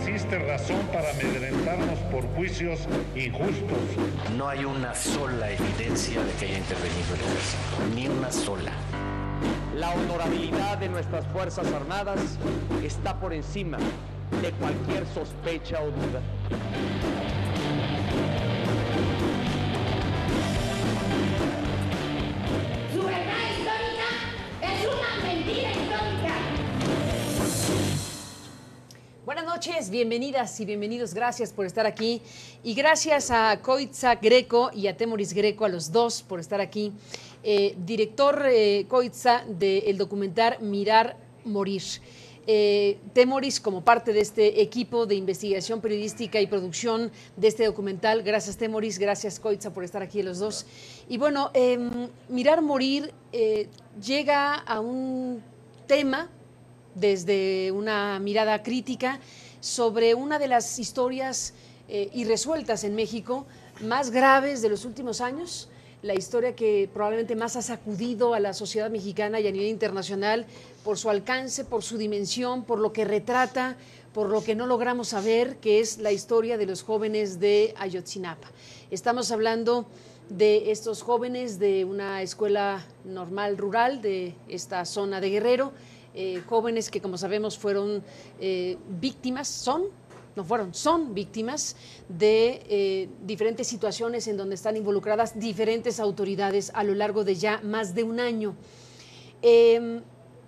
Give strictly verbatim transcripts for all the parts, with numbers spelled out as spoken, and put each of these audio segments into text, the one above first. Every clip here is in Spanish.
existe razón para amedrentarnos por juicios injustos. No hay una sola evidencia de que haya intervenido el ejército, ni una sola. La honorabilidad de nuestras Fuerzas Armadas está por encima de cualquier sospecha o duda. Su verdad histórica es una mentira histórica. Buenas noches, bienvenidas y bienvenidos, gracias por estar aquí y gracias a Koitza Greco y a Temoris Greco, a los dos por estar aquí. Eh, director eh, Koitza del documental Mirar Morir. Eh, Temoris como parte de este equipo de investigación periodística y producción de este documental. Gracias Temoris, gracias Koitza por estar aquí los dos. Y bueno, eh, Mirar Morir eh, llega a un tema desde una mirada crítica sobre una de las historias eh, irresueltas en México más graves de los últimos años, la historia que probablemente más ha sacudido a la sociedad mexicana y a nivel internacional por su alcance, por su dimensión, por lo que retrata, por lo que no logramos saber, que es la historia de los jóvenes de Ayotzinapa. Estamos hablando de estos jóvenes de una escuela normal rural de esta zona de Guerrero, eh, jóvenes que como sabemos fueron eh, víctimas, son no fueron, son víctimas de eh, diferentes situaciones en donde están involucradas diferentes autoridades a lo largo de ya más de un año. Eh,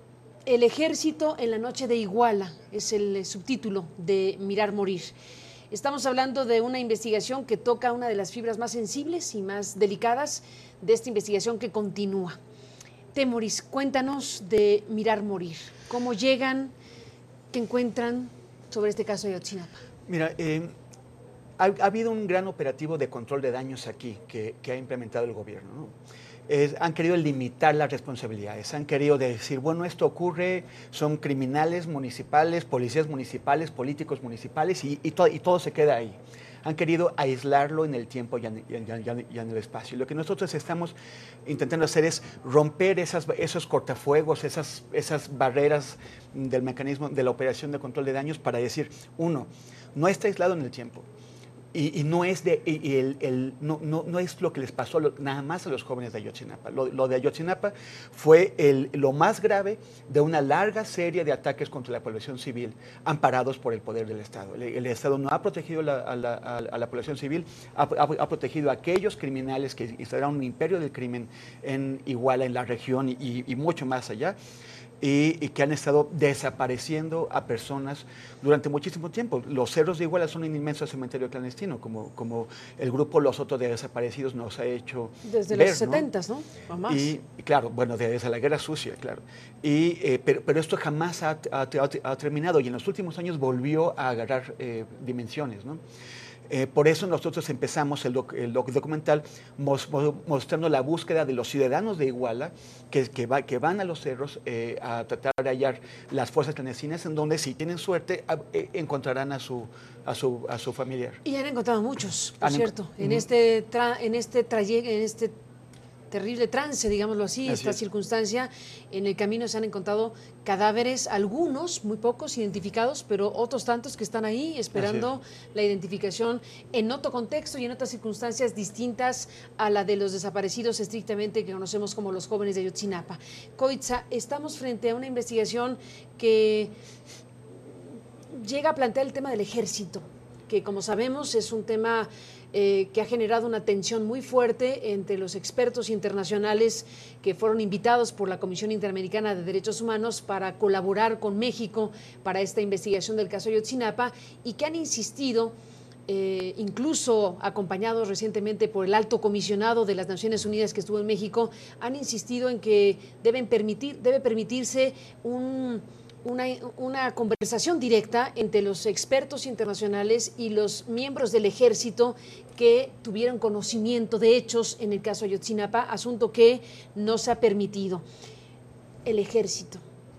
el ejército en la noche de Iguala es el subtítulo de Mirar Morir. Estamos hablando de una investigación que toca una de las fibras más sensibles y más delicadas de esta investigación que continúa. Temoris, cuéntanos de Mirar Morir. ¿Cómo llegan? ¿Qué encuentran sobre este caso de Ayotzinapa? Mira, eh, ha, ha habido un gran operativo de control de daños aquí que, que ha implementado el gobierno, ¿no? Eh, han querido limitar las responsabilidades, han querido decir, bueno, esto ocurre, son criminales municipales, policías municipales, políticos municipales y, y, to, y todo se queda ahí. Han querido aislarlo en el tiempo y en, y en, y en el espacio. Lo que nosotros estamos intentando hacer es romper esas, esos cortafuegos, esas, esas barreras del mecanismo de la operación de control de daños para decir, uno, no está aislado en el tiempo. Y, y no es de y, y el, el, no, no, no es lo que les pasó lo, nada más a los jóvenes de Ayotzinapa. Lo, lo de Ayotzinapa fue el, lo más grave de una larga serie de ataques contra la población civil amparados por el poder del Estado. El, el Estado no ha protegido la, a, la, a la población civil, ha, ha, ha protegido a aquellos criminales que instalaron un imperio del crimen en Iguala, en la región y, y mucho más allá. Y, y que han estado desapareciendo a personas durante muchísimo tiempo. Los cerros de Iguala son un inmenso cementerio clandestino, como, como el grupo Los Otros de Desaparecidos nos ha hecho desde ver, los setentas, ¿no? O más. Y claro, bueno, desde la Guerra Sucia, claro. Y, eh, pero, pero esto jamás ha, ha, ha terminado y en los últimos años volvió a agarrar eh, dimensiones, ¿no? Eh, por eso nosotros empezamos el, doc, el doc, documental mos, mostrando la búsqueda de los ciudadanos de Iguala que, que, va, que van a los cerros eh, a tratar de hallar las fosas clandestinas en donde, si tienen suerte, a, eh, encontrarán a su, a, su, a su familiar. Y han encontrado muchos, por han cierto, en, en, este tra, en este trayecto, en este terrible trance, digámoslo así, así esta es. circunstancia. En el camino se han encontrado cadáveres, algunos, muy pocos identificados, pero otros tantos que están ahí esperando la identificación en otro contexto y en otras circunstancias distintas a la de los desaparecidos estrictamente que conocemos como los jóvenes de Ayotzinapa. Koitza, estamos frente a una investigación que llega a plantear el tema del ejército, que como sabemos es un tema Eh, que ha generado una tensión muy fuerte entre los expertos internacionales que fueron invitados por la Comisión Interamericana de Derechos Humanos para colaborar con México para esta investigación del caso Ayotzinapa y que han insistido, eh, incluso acompañados recientemente por el alto comisionado de las Naciones Unidas que estuvo en México, han insistido en que deben permitir, debe permitirse un Una, una conversación directa entre los expertos internacionales y los miembros del ejército que tuvieron conocimiento de hechos en el caso Ayotzinapa, asunto que no se ha permitido. El ejército,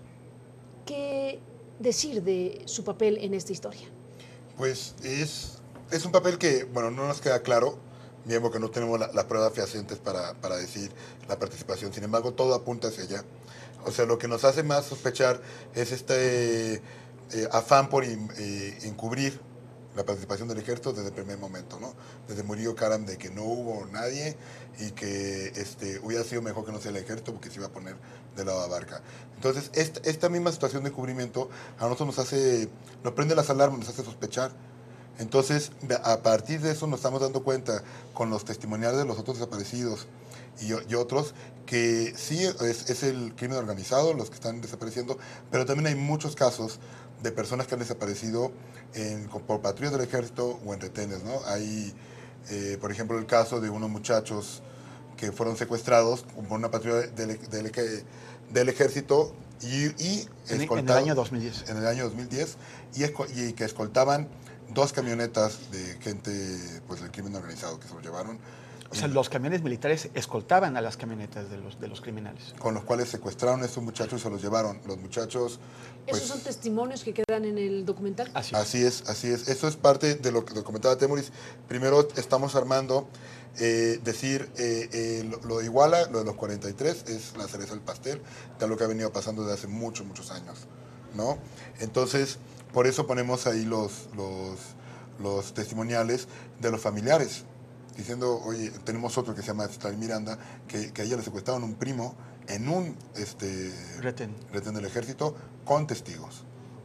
¿qué decir de su papel en esta historia? Pues es, es un papel que, bueno, no nos queda claro, bien, porque no tenemos las la pruebas fehacientes para, para decir la participación. Sin embargo, todo apunta hacia allá. O sea, lo que nos hace más sospechar es este, eh, afán por in, eh, encubrir la participación del ejército desde el primer momento, ¿no? Desde Murillo Karam, de que no hubo nadie y que este, hubiera sido mejor que no sea el ejército porque se iba a poner de lado a Abarca. Entonces, esta, esta misma situación de encubrimiento a nosotros nos hace, nos prende las alarmas, nos hace sospechar. Entonces, a partir de eso nos estamos dando cuenta con los testimoniales de los otros desaparecidos y, y otros, que sí es, es el crimen organizado, los que están desapareciendo, pero también hay muchos casos de personas que han desaparecido en, por patrullas del ejército o en retenes, ¿no? Hay, eh, por ejemplo, el caso de unos muchachos que fueron secuestrados por una patrulla del, del, del ejército y, y en, en el año dos mil diez. En el año dos mil diez y, y que escoltaban dos camionetas de gente pues del crimen organizado que se lo llevaron. O sea, los camiones militares escoltaban a las camionetas de los, de los criminales. Con los cuales secuestraron a estos muchachos y se los llevaron. Los muchachos... Pues, ¿esos son testimonios que quedan en el documental? Así es, así es. Así es. Eso es parte de lo que comentaba Temoris. Primero estamos armando, eh, decir, eh, eh, lo, lo de Iguala, lo de los cuarenta y tres, es la cereza del pastel, de lo que ha venido pasando desde hace muchos, muchos años, ¿no? Entonces, por eso ponemos ahí los, los, los testimoniales de los familiares, diciendo, oye, tenemos otro que se llama Citlali Miranda, que, que a ella le secuestraron un primo en un este, retén. retén del ejército con testigos.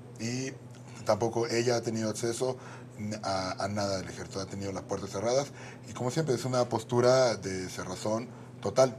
Y tampoco ella ha tenido acceso a, a nada del ejército, ha tenido las puertas cerradas. Y como siempre, es una postura de cerrazón total.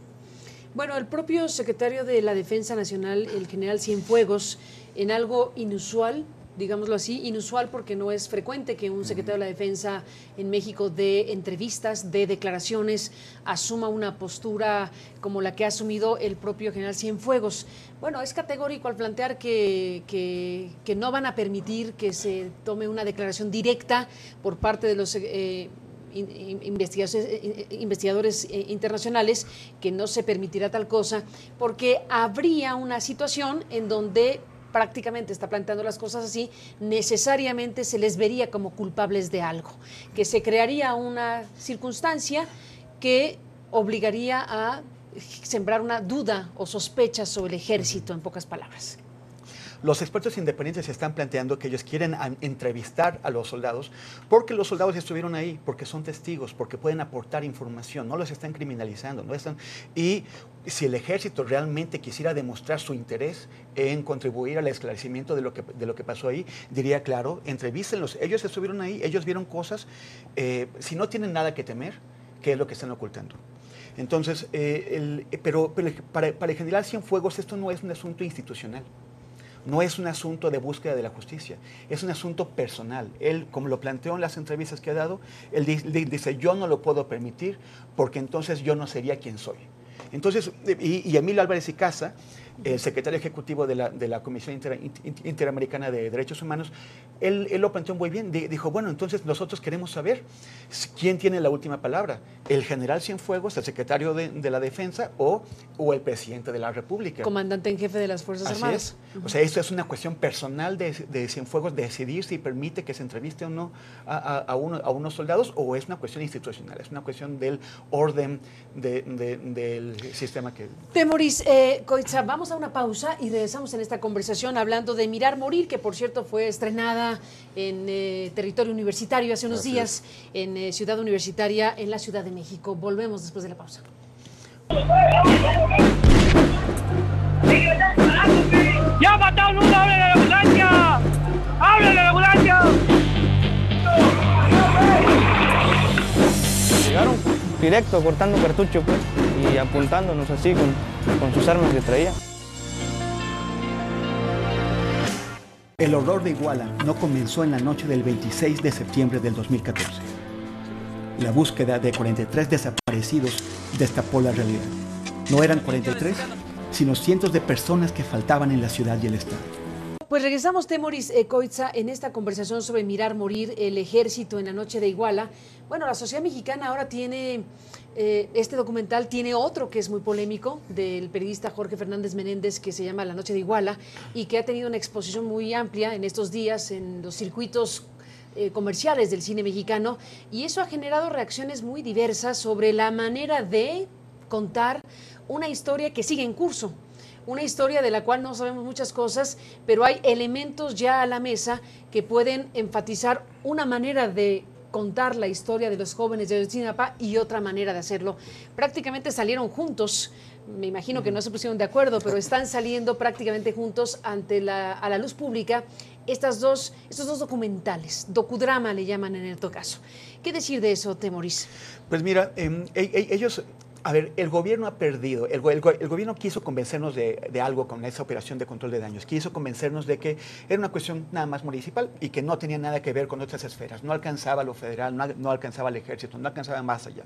Bueno, el propio secretario de la Defensa Nacional, el general Cienfuegos, en algo inusual, digámoslo así, inusual porque no es frecuente que un secretario de la Defensa en México dé entrevistas, dé declaraciones, asuma una postura como la que ha asumido el propio general Cienfuegos. Bueno, es categórico al plantear que, que, que no van a permitir que se tome una declaración directa por parte de los eh, investigadores, investigadores internacionales, que no se permitirá tal cosa, porque habría una situación en donde prácticamente está planteando las cosas así, necesariamente se les vería como culpables de algo, que se crearía una circunstancia que obligaría a sembrar una duda o sospecha sobre el ejército, en pocas palabras. Los expertos independientes están planteando que ellos quieren a, entrevistar a los soldados porque los soldados estuvieron ahí, porque son testigos, porque pueden aportar información, no los están criminalizando, no están, y si el ejército realmente quisiera demostrar su interés en contribuir al esclarecimiento de lo que, de lo que pasó ahí, diría, claro, entrevístenlos, ellos estuvieron ahí, ellos vieron cosas, eh, si no tienen nada que temer, ¿qué es lo que están ocultando? Entonces, eh, el, pero, pero para, para el general Cienfuegos esto no es un asunto institucional. No es un asunto de búsqueda de la justicia, es un asunto personal. Él, como lo planteó en las entrevistas que ha dado, él dice, yo no lo puedo permitir porque entonces yo no sería quien soy. Entonces, y, y Emilio Álvarez y Casa, el secretario ejecutivo de la, de la Comisión Inter, Inter, Interamericana de Derechos Humanos, él, él lo planteó muy bien. Dijo, bueno, entonces nosotros queremos saber quién tiene la última palabra, el general Cienfuegos, el secretario de, de la Defensa, o, o el presidente de la República. Comandante en jefe de las Fuerzas Así Armadas. Es. Uh-huh. O sea, esto es una cuestión personal de, de Cienfuegos, de decidir si permite que se entreviste o no a, a, a, uno, a unos soldados, o es una cuestión institucional, es una cuestión del orden de, de, del sistema que... Temoris, eh, Coitza, vamos a una pausa y regresamos en esta conversación hablando de Mirar Morir, que por cierto fue estrenada en eh, territorio universitario hace unos Así días, es. en eh, Ciudad Universitaria, en la Ciudad de México. Volvemos después de la pausa. ¡Ya mataron uno! ¡Háblale a la ambulancia! ¡Háblale a la ambulancia! Llegaron directo cortando cartucho, pues, y apuntándonos así con, con sus armas que traía. El horror de Iguala no comenzó en la noche del veintiséis de septiembre del dos mil catorce. La búsqueda de cuarenta y tres desaparecidos destapó la realidad. No eran cuarenta y tres, sino cientos de personas que faltaban en la ciudad y el estado. Pues regresamos, Temoris eh, Coitza, en esta conversación sobre Mirar Morir, el ejército en la noche de Iguala. Bueno, la sociedad mexicana ahora tiene, eh, este documental tiene otro que es muy polémico, del periodista Jorge Fernández Menéndez, que se llama La noche de Iguala, y que ha tenido una exposición muy amplia en estos días en los circuitos eh, comerciales del cine mexicano, y eso ha generado reacciones muy diversas sobre la manera de contar una historia que sigue en curso. una historia de la cual no sabemos muchas cosas, pero hay elementos ya a la mesa que pueden enfatizar una manera de contar la historia de los jóvenes de Ayotzinapa y otra manera de hacerlo. Prácticamente salieron juntos, me imagino que no se pusieron de acuerdo, pero están saliendo prácticamente juntos ante la, a la luz pública estas dos, estos dos documentales, docudrama le llaman en este caso. ¿Qué decir de eso, Temoris? Pues mira, eh, eh, ellos... A ver, el gobierno ha perdido, el, el, el gobierno quiso convencernos de, de algo con esa operación de control de daños, quiso convencernos de que era una cuestión nada más municipal y que no tenía nada que ver con otras esferas, no alcanzaba lo federal, no, no alcanzaba el ejército, no alcanzaba más allá.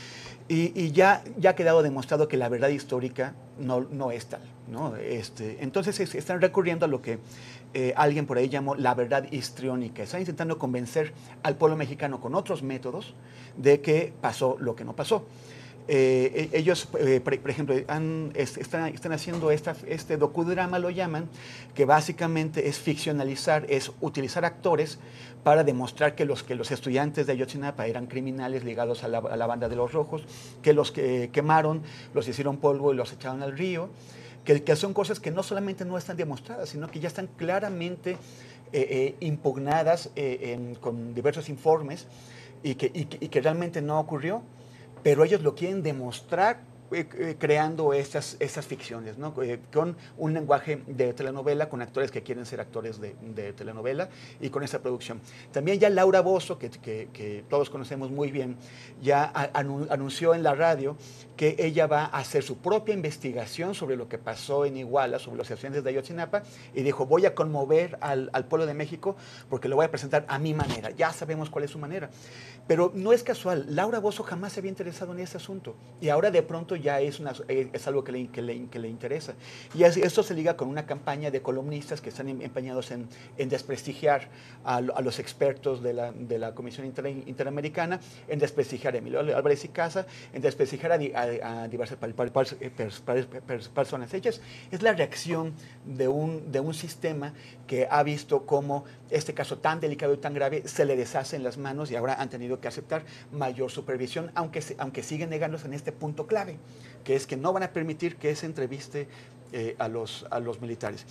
Y, y ya, ya ha quedado demostrado que la verdad histórica no, no es tal, ¿no? Este, entonces es, están recurriendo a lo que eh, alguien por ahí llamó la verdad histriónica, están intentando convencer al pueblo mexicano con otros métodos de que pasó lo que no pasó. Eh, ellos, eh, por, por ejemplo, han, es, están, están haciendo esta, este docudrama, lo llaman, que básicamente es ficcionalizar, es utilizar actores para demostrar que los, que los estudiantes de Ayotzinapa eran criminales ligados a la, a la banda de los rojos, que los que quemaron, los hicieron polvo y los echaron al río, que, que son cosas que no solamente no están demostradas, sino que ya están claramente eh, eh, impugnadas eh, en, con diversos informes y que, y, y que realmente no ocurrió. Pero ellos lo quieren demostrar eh, eh, creando estas, estas ficciones, ¿no? Eh, con un lenguaje de telenovela, con actores que quieren ser actores de, de telenovela y con esa producción. También ya Laura Bozzo, que, que, que todos conocemos muy bien, ya a, anu, anunció en la radio que ella va a hacer su propia investigación sobre lo que pasó en Iguala, sobre los estudiantes de Ayotzinapa, y dijo, voy a conmover al, al pueblo de México porque lo voy a presentar a mi manera. Ya sabemos cuál es su manera. Pero no es casual, Laura Bozzo jamás se había interesado en este asunto y ahora de pronto ya es, una, es algo que le, que, le, que le interesa. Y esto se liga con una campaña de columnistas que están empeñados en, en desprestigiar a, a los expertos de la, de la Comisión Inter, Interamericana, en desprestigiar a Emilio Álvarez y Casa, en desprestigiar a, a, a diversas personas. Ellas es la reacción de un, de un sistema que ha visto cómo este caso tan delicado y tan grave se le deshace en las manos y ahora han tenido que aceptar mayor supervisión, aunque, aunque siguen negándose en este punto clave, que es que no van a permitir que se entreviste eh, a, los, a los militares.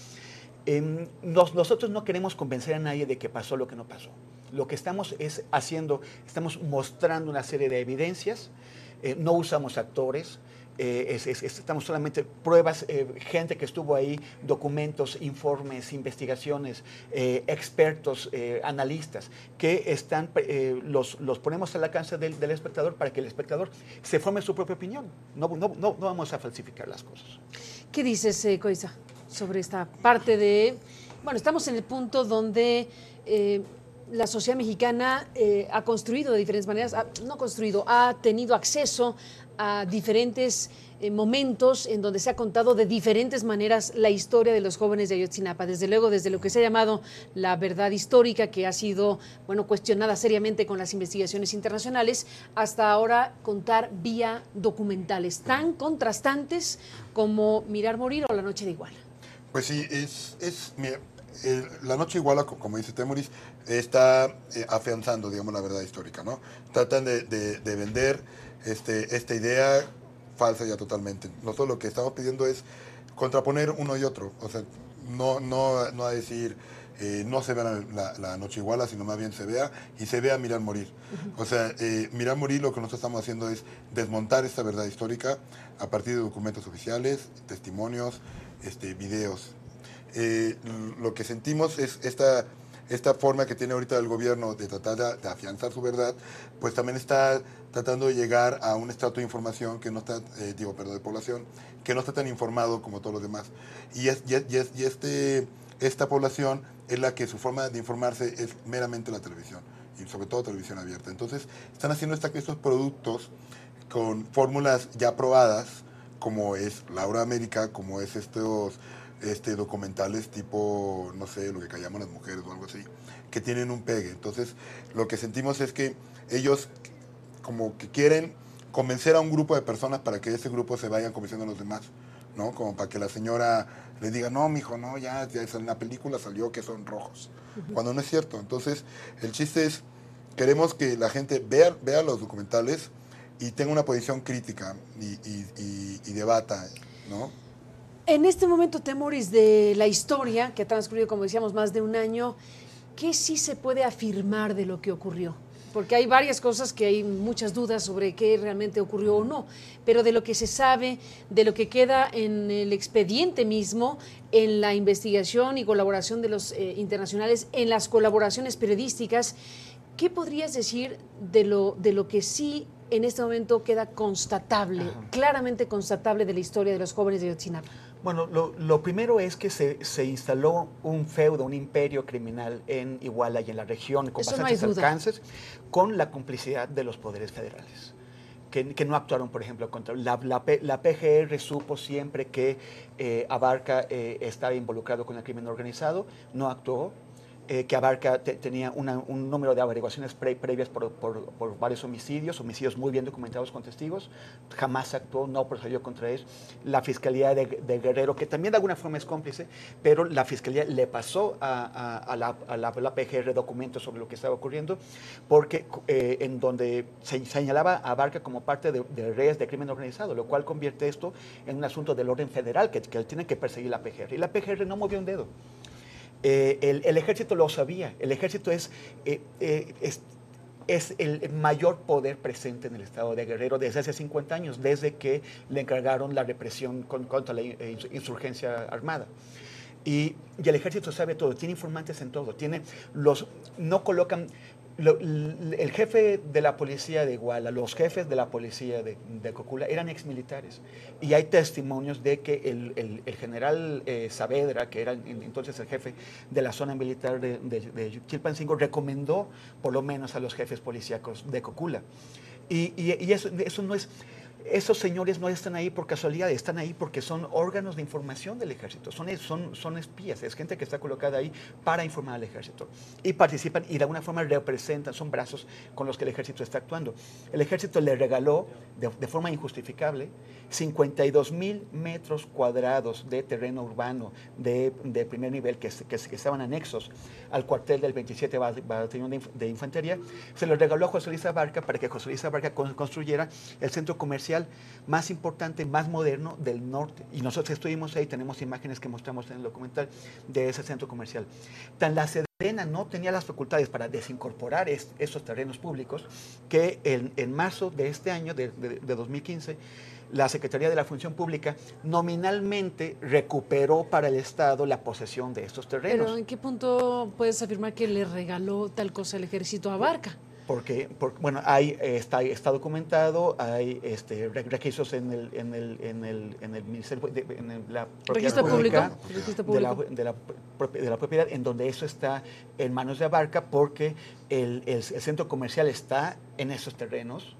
Eh, nos, nosotros no queremos convencer a nadie de que pasó lo que no pasó. Lo que estamos es haciendo, estamos mostrando una serie de evidencias, eh, no usamos actores, Eh, es, es, estamos solamente pruebas, eh, gente que estuvo ahí, documentos, informes, investigaciones, eh, expertos, eh, analistas, que están, eh, los, los ponemos al alcance del, del espectador para que el espectador se forme su propia opinión. No, no, no, no vamos a falsificar las cosas. ¿Qué dices, eh, Coitza, sobre esta parte de... Bueno, estamos en el punto donde... Eh, la sociedad mexicana eh, ha construido de diferentes maneras, ha, no construido, ha tenido acceso a diferentes eh, momentos en donde se ha contado de diferentes maneras la historia de los jóvenes de Ayotzinapa, desde luego desde lo que se ha llamado la verdad histórica, que ha sido bueno, cuestionada seriamente con las investigaciones internacionales, hasta ahora contar vía documentales tan contrastantes como Mirar Morir o La Noche de Iguala. Pues sí, es, es mira, el, La Noche de Iguala, como dice Temoris, está eh, afianzando, digamos, la verdad histórica, ¿no? Tratan de, de, de vender este, esta idea falsa ya totalmente. Nosotros lo que estamos pidiendo es contraponer uno y otro, o sea, no, no, no a decir eh, no se vea la, la, la Noche Iguala, sino más bien se vea y se vea Mirar Morir. Uh-huh. O sea, eh, Mirar Morir lo que nosotros estamos haciendo es desmontar esta verdad histórica a partir de documentos oficiales, testimonios, este, videos. Eh, lo que sentimos es esta, esta forma que tiene ahorita el gobierno de tratar de, de afianzar su verdad, pues también está tratando de llegar a un estrato de información que no está, eh, digo, perdón, de población, que no está tan informado como todos los demás. Y, es, y, es, y, es, y este, esta población es la que su forma de informarse es meramente la televisión, y sobre todo televisión abierta. Entonces, están haciendo esta, estos productos con fórmulas ya probadas, como es Laura América, como es estos... Este, documentales tipo, no sé, lo que callamos las mujeres o algo así, que tienen un pegue. Entonces, lo que sentimos es que ellos como que quieren convencer a un grupo de personas para que ese grupo se vayan convenciendo a los demás, ¿no? Como para que la señora le diga, no, mijo, no, ya, ya en la película salió que son rojos, uh-huh. cuando no es cierto. Entonces, el chiste es, queremos que la gente vea, vea los documentales y tenga una posición crítica y, y, y, y debata, ¿no? En este momento, Temoris, de la historia, que ha transcurrido, como decíamos, más de un año, ¿qué sí se puede afirmar de lo que ocurrió? Porque hay varias cosas que hay muchas dudas sobre qué realmente ocurrió o no, pero de lo que se sabe, de lo que queda en el expediente mismo, en la investigación y colaboración de los eh, internacionales, en las colaboraciones periodísticas, ¿qué podrías decir de lo, de lo que sí en este momento queda constatable, Ajá. claramente constatable de la historia de los jóvenes de Ayotzinapa? Bueno, lo, lo primero es que se, se instaló un feudo, un imperio criminal en Iguala y en la región con Eso bastantes no hay duda. alcances, con la complicidad de los poderes federales, que, que no actuaron, por ejemplo, contra la, la, la P G R supo siempre que eh, Abarca eh, estaba involucrado con el crimen organizado, no actuó. Eh, que Abarca te, tenía una, un número de averiguaciones pre, previas por, por, por varios homicidios, homicidios muy bien documentados con testigos, jamás actuó, no procedió contra él. La Fiscalía de, de Guerrero, que también de alguna forma es cómplice, pero la Fiscalía le pasó a, a, a, la, a, la, a la P G R documentos sobre lo que estaba ocurriendo, porque eh, en donde se señalaba a Abarca como parte de, de redes de crimen organizado, lo cual convierte esto en un asunto del orden federal que, que tiene que perseguir la P G R. Y la P G R no movió un dedo. Eh, el, el ejército lo sabía, el ejército es, eh, eh, es, es el mayor poder presente en el estado de Guerrero desde hace cincuenta años, desde que le encargaron la represión con, contra la insurgencia armada. Y, y el ejército sabe todo, tiene informantes en todo, tiene los, no colocan, lo, el jefe de la policía de Iguala, los jefes de la policía de, de Cocula eran exmilitares. Y hay testimonios de que el, el, el general eh, Saavedra, que era entonces el jefe de la zona militar de, de, de Chilpancingo, recomendó por lo menos a los jefes policíacos de Cocula. Y, y, y eso, eso no es... Esos señores no están ahí por casualidad, están ahí porque son órganos de información del ejército, son, son, son espías, es gente que está colocada ahí para informar al ejército. Y participan y de alguna forma representan, son brazos con los que el ejército está actuando. El ejército le regaló de, de forma injustificable cincuenta y dos mil metros cuadrados de terreno urbano de, de primer nivel que, que, que estaban anexos al cuartel del veintisiete Batallón de, de Infantería. Se los regaló a José Luis Abarca para que José Luis Abarca construyera el centro comercial más importante, más moderno del norte. Y nosotros estuvimos ahí, tenemos imágenes que mostramos en el documental de ese centro comercial. Tan la Sedena no tenía las facultades para desincorporar es, esos terrenos públicos que en, en marzo de este año, de, de, de dos mil quince, la Secretaría de la Función Pública nominalmente recuperó para el Estado la posesión de estos terrenos. ¿Pero en qué punto puedes afirmar que le regaló tal cosa el ejército a Abarca? Porque, porque, bueno, hay, está, está documentado, hay este, registros en el, en el, en el, en el Ministerio de en el, la ¿Registro público? ¿Registro público? De, la, de, la, de la propiedad, en donde eso está en manos de Abarca, porque el, el, el centro comercial está en esos terrenos,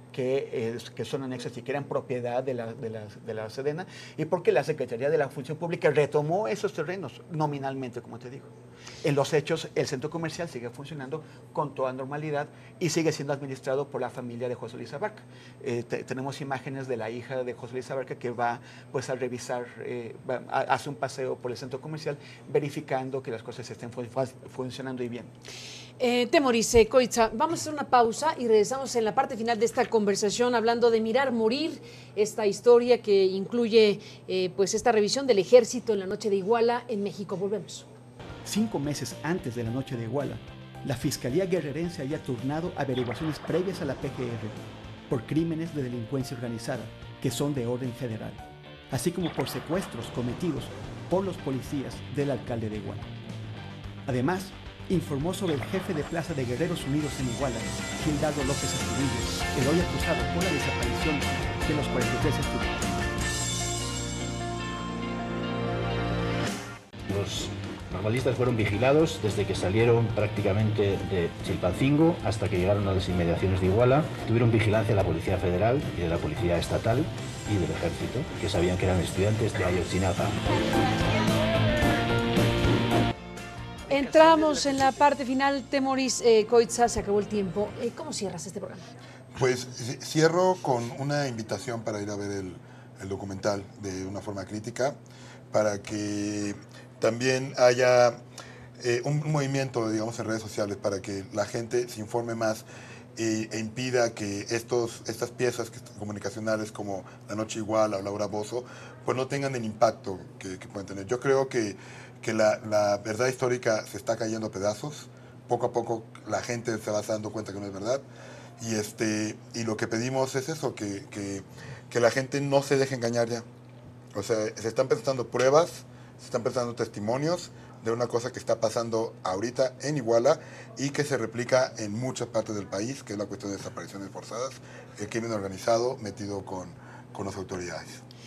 que, es, que son anexos y que eran propiedad de la, de, la, de la Sedena, y porque la Secretaría de la Función Pública retomó esos terrenos nominalmente, como te digo. En los hechos, el centro comercial sigue funcionando con toda normalidad y sigue siendo administrado por la familia de José Luis Abarca. Eh, te, tenemos imágenes de la hija de José Luis Abarca que va pues, a revisar, eh, va, a, hace un paseo por el centro comercial verificando que las cosas estén fu funcionando y bien. Eh, Temoris, eh, Coitza, vamos a hacer una pausa y regresamos en la parte final de esta conversación hablando de mirar morir, esta historia que incluye eh, pues esta revisión del ejército en la noche de Iguala en México. Volvemos. Cinco meses antes de la noche de Iguala, la Fiscalía Guerrerense había turnado averiguaciones previas a la P G R por crímenes de delincuencia organizada que son de orden federal, así como por secuestros cometidos por los policías del alcalde de Iguala. Además, informó sobre el jefe de plaza de Guerreros Unidos en Iguala, Gildardo López Astudillo, el hoy acusado por la desaparición de los cuarenta y tres estudiantes. Los normalistas fueron vigilados desde que salieron prácticamente de Chilpancingo hasta que llegaron a las inmediaciones de Iguala. Tuvieron vigilancia de la Policía Federal y de la Policía Estatal y del Ejército, que sabían que eran estudiantes de Ayotzinapa. Entramos en la parte final. Temoris, eh, Coitza, se acabó el tiempo. Eh, ¿Cómo cierras este programa? Pues cierro con una invitación para ir a ver el, el documental de una forma crítica, para que también haya eh, un movimiento, digamos, en redes sociales para que la gente se informe más e, e impida que estos, estas piezas que, comunicacionales como La Noche Iguala o Laura Bozzo, pues no tengan el impacto que, que pueden tener. Yo creo que, que la, la verdad histórica se está cayendo a pedazos. Poco a poco la gente se va dando cuenta que no es verdad. Y, este, y lo que pedimos es eso, que, que, que la gente no se deje engañar ya. O sea, se están presentando pruebas, se están presentando testimonios de una cosa que está pasando ahorita en Iguala y que se replica en muchas partes del país, que es la cuestión de desapariciones forzadas, el crimen organizado metido con, con las autoridades.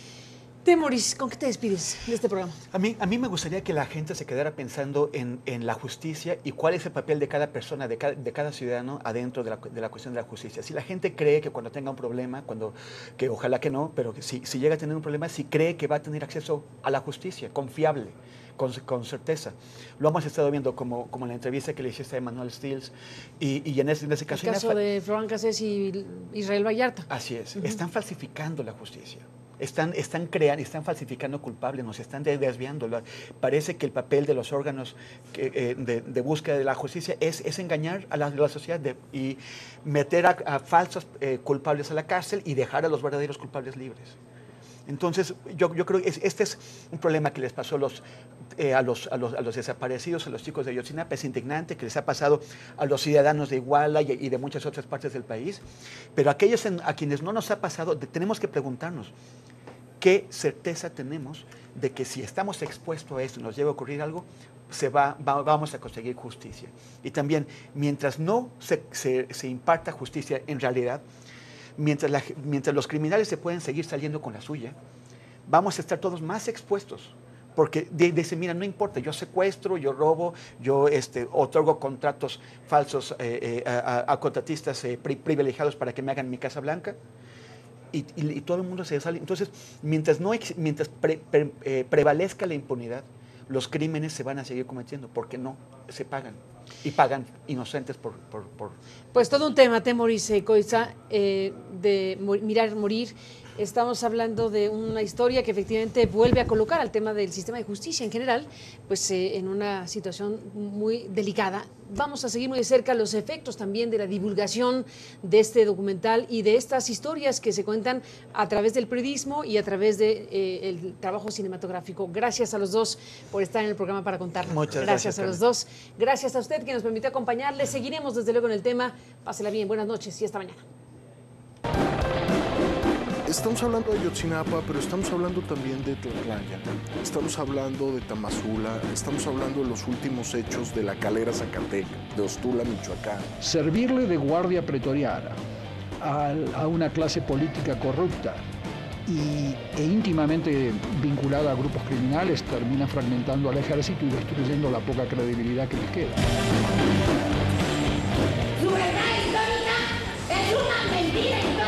Temoris, ¿con qué te despides de este programa? A mí, a mí me gustaría que la gente se quedara pensando en, en la justicia y cuál es el papel de cada persona, de cada, de cada ciudadano adentro de la, de la cuestión de la justicia. Si la gente cree que cuando tenga un problema, cuando, que ojalá que no, pero que si, si llega a tener un problema, si cree que va a tener acceso a la justicia, confiable, con, con certeza. Lo hemos estado viendo como, como en la entrevista que le hiciste a Emmanuel Stills y, y en, ese, en ese caso... El caso de Florán Cassés y Israel Vallarta. Así es, Uh-huh. están falsificando la justicia. Están, están creando, están falsificando culpables, nos están desviando. Parece que el papel de los órganos que, eh, de, de búsqueda de la justicia es, es engañar a la, a la sociedad de, y meter a, a falsos eh, culpables a la cárcel y dejar a los verdaderos culpables libres. Entonces, yo, yo creo que es, este es un problema que les pasó a los, eh, a, los, a, los, a los desaparecidos, a los chicos de Ayotzinapa. Es indignante que les ha pasado a los ciudadanos de Iguala y, y de muchas otras partes del país. Pero aquellos en, a quienes no nos ha pasado, de, tenemos que preguntarnos qué certeza tenemos de que si estamos expuestos a esto y nos llega a ocurrir algo, se va, va, vamos a conseguir justicia. Y también, mientras no se, se, se imparta justicia en realidad, Mientras, la, mientras los criminales se pueden seguir saliendo con la suya, vamos a estar todos más expuestos. Porque dicen, mira, no importa, yo secuestro, yo robo, yo este, otorgo contratos falsos eh, eh, a, a contratistas eh, pri, privilegiados para que me hagan mi Casa Blanca. Y, y, y todo el mundo se sale. Entonces, mientras, no, mientras pre, pre, eh, prevalezca la impunidad, los crímenes se van a seguir cometiendo, porque no se pagan. Y pagan inocentes por... por, por pues todo un tema, Temoris Coitza, eh, de mirar morir. Estamos hablando de una historia que efectivamente vuelve a colocar al tema del sistema de justicia en general, pues eh, en una situación muy delicada. Vamos a seguir muy de cerca los efectos también de la divulgación de este documental y de estas historias que se cuentan a través del periodismo y a través del de, eh, trabajo cinematográfico. Gracias a los dos por estar en el programa para contarlo. Muchas gracias. Gracias a Carmen. los dos. Gracias a usted que nos permitió acompañarles. Seguiremos desde luego en el tema. Pásela bien. Buenas noches y hasta mañana. Estamos hablando de Ayotzinapa, pero estamos hablando también de Tlatlaya, estamos hablando de Tamazula, estamos hablando de los últimos hechos de La Calera, Zacatecas, de Ostula, Michoacán. Servirle de guardia pretoriana a, a una clase política corrupta y, e íntimamente vinculada a grupos criminales termina fragmentando al ejército y destruyendo la poca credibilidad que les queda. Su verdad histórica es una mentira histórica.